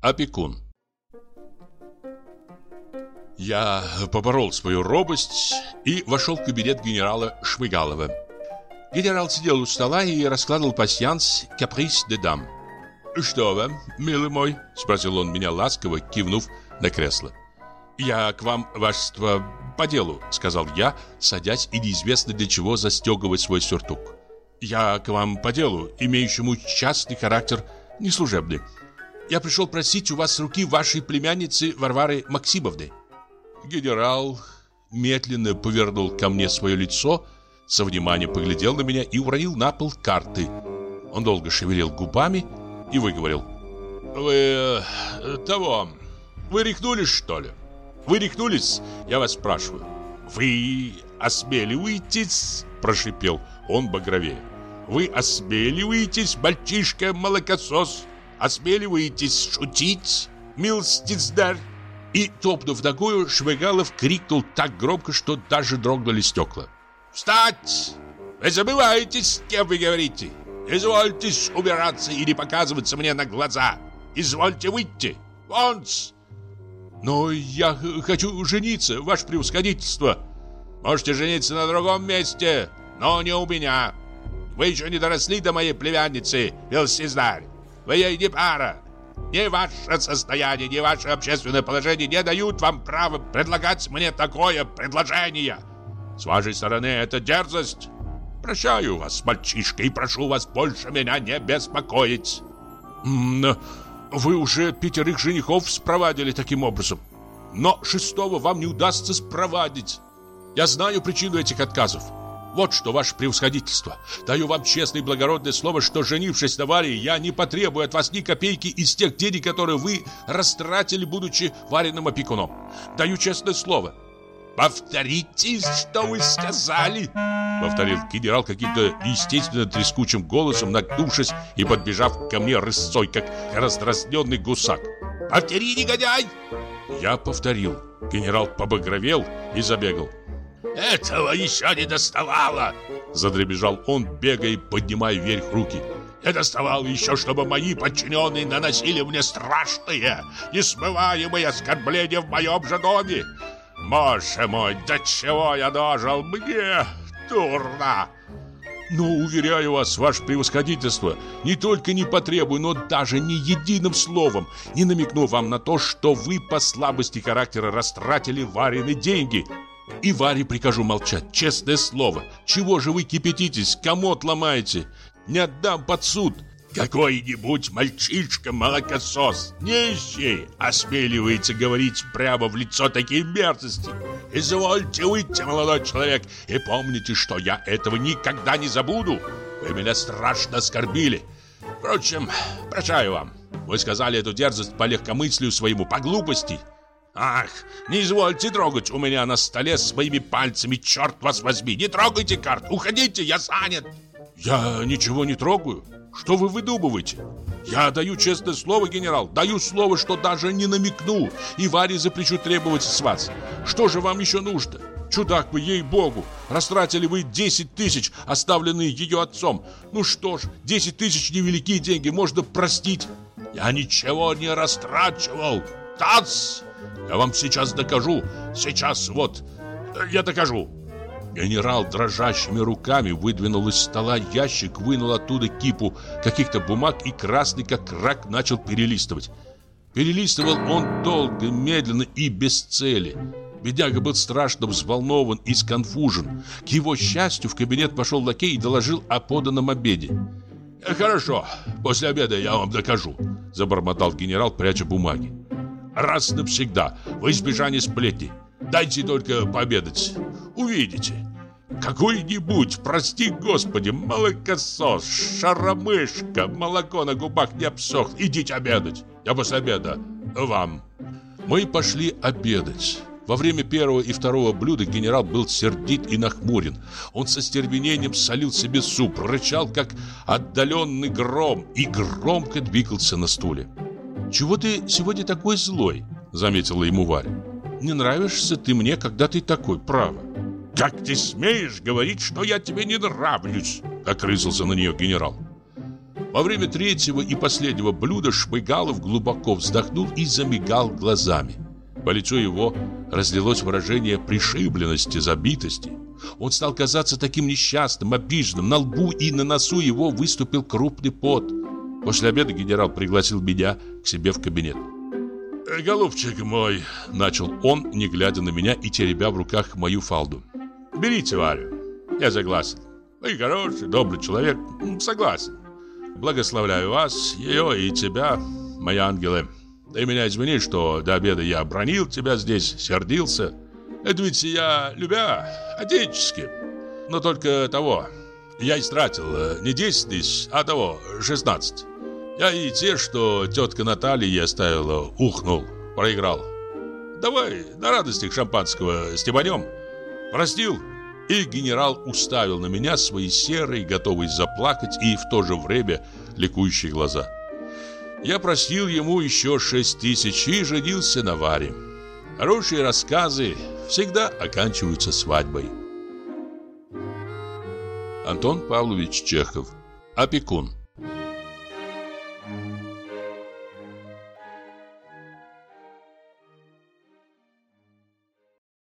Опекун. Я поборол свою робость и вошел в кабинет генерала Шмыгалова. Генерал сидел у стола и раскладывал пасьянс «Каприз де дам». «Что вам, милый мой?» — спросил он меня ласково, кивнув на кресло. «Я к вам, вашество, по делу», — сказал я, садясь и неизвестно для чего застегивать свой сюртук. «Я к вам по делу, имеющему частный характер, не служебный. Я пришел просить у вас руки вашей племянницы Варвары Максимовны». Генерал медленно повернул ко мне свое лицо, со вниманием поглядел на меня и уронил на пол карты. Он долго шевелил губами и выговорил: «Вы вы рехнулись, что ли? Вы рехнулись, я вас спрашиваю. Вы осмеливаетесь?» — прошипел он багровее. «Вы осмеливаетесь, мальчишка-молокосос? Осмеливаетесь шутить, милостицдарь?» И, топнув ногою, Шмыгалов крикнул так громко, что даже дрогнули стекла: «Встать! Вы забываетесь, с кем вы говорите! Извольтесь убираться и не показываться мне на глаза! Извольте выйти! Вон-с!» «Но я хочу жениться, ваше превосходительство!» «Можете жениться на другом месте, но не у меня! Вы еще не доросли до моей племянницы, милостицдарь! Вы ей не пара! Ни ваше состояние, ни ваше общественное положение не дают вам права предлагать мне такое предложение! С вашей стороны это дерзость! Прощаю вас, мальчишка, и прошу вас больше меня не беспокоить!» «Вы уже 5 женихов спровадили таким образом, но 6-го вам не удастся спровадить. Я знаю причину этих отказов. Вот что, ваше превосходительство, даю вам честное и благородное слово, что, женившись на Варе, я не потребую от вас ни копейки из тех денег, которые вы растратили, будучи Вариным опекуном. Даю честное слово». «Повторите, что вы сказали», — повторил генерал каким-то естественно трескучим голосом, нагнувшись и подбежав ко мне рысцой, как раздразненный гусак. «Повтори, негодяй!» Я повторил. Генерал побагровел и забегал. «Этого еще не доставало!» Задребезжал он, бегая и поднимая вверх руки. «Не доставало еще, чтобы мои подчиненные наносили мне страшные, несмываемые оскорбления в моем же доме! Боже мой, до чего я дожил? Мне дурно!» «Но, уверяю вас, ваше превосходительство, не только не потребую, но даже ни единым словом не намекну вам на то, что вы по слабости характера растратили Варины деньги. И Варе прикажу молчать, честное слово. Чего же вы кипятитесь, комод ломаете? Не отдам под суд». «Какой-нибудь мальчишка-молокосос, нищий, осмеливается говорить прямо в лицо такие мерзости. Извольте выйти, молодой человек, и помните, что я этого никогда не забуду. Вы меня страшно оскорбили. Впрочем, прощаю вам. Вы сказали эту дерзость по легкомыслию своему, по глупости. Ах, не извольте трогать у меня на столе своими пальцами, черт вас возьми. Не трогайте карт, уходите, я занят». «Я ничего не трогаю. Что вы выдумываете? Я даю честное слово, генерал, даю слово, что даже не намекну, и Варе запрещу требовать с вас. Что же вам еще нужно? Чудак вы, ей-богу, растратили вы 10 тысяч, оставленные ее отцом. Ну что ж, 10 тысяч невеликие деньги, можно простить». «Я ничего не растрачивал. Тац! Я вам сейчас докажу. Сейчас вот, я докажу». Генерал дрожащими руками выдвинул из стола ящик, вынул оттуда кипу каких-то бумаг и, красный как рак, начал перелистывать. Перелистывал он долго, медленно и без цели. Бедняга был страшно взволнован и сконфужен. К его счастью, в кабинет пошел лакей и доложил о поданном обеде. «Хорошо, после обеда я вам докажу», — забормотал генерал, пряча бумаги. «Раз навсегда, во избежание сплетни. Дайте только пообедать. Увидите. Какой-нибудь, прости господи, молокосос, шаромышка, молоко на губах не обсохнет. Идите обедать. Я после обеда вам». Мы пошли обедать. Во время первого и второго блюда генерал был сердит и нахмурен. Он со стервенением солил себе суп, рычал, как отдаленный гром, и громко двигался на стуле. «Чего ты сегодня такой злой?» — заметила ему Варя. «Не нравишься ты мне, когда ты такой, право». «Как ты смеешь говорить, что я тебе не нравлюсь?» — окрысился на нее генерал. Во время третьего и последнего блюда Шмыгалов глубоко вздохнул и замигал глазами. По лицу его разлилось выражение пришибленности, забитости. Он стал казаться таким несчастным, обиженным. На лбу и на носу его выступил крупный пот. После обеда генерал пригласил меня к себе в кабинет. «Голубчик мой», — начал он, не глядя на меня и теребя в руках мою фалду, — «берите Варю. Я согласен. Вы хороший, добрый человек. Согласен. Благословляю вас, ее и тебя, мои ангелы. Ты меня извини, что до обеда я бранил тебя здесь, сердился. Это ведь я, любя, отечески. Но только того, я истратил не 10 тысяч, а того, 16. Я и те, что тетка Наталья ей оставила, ухнул, проиграл. Давай на радостях шампанского стебанем. Простил». И генерал уставил на меня свои серые, готовые заплакать и в то же время ликующие глаза. Я простил ему еще 6 тысяч и женился на Варе. Хорошие рассказы всегда оканчиваются свадьбой. Антон Павлович Чехов. Опекун.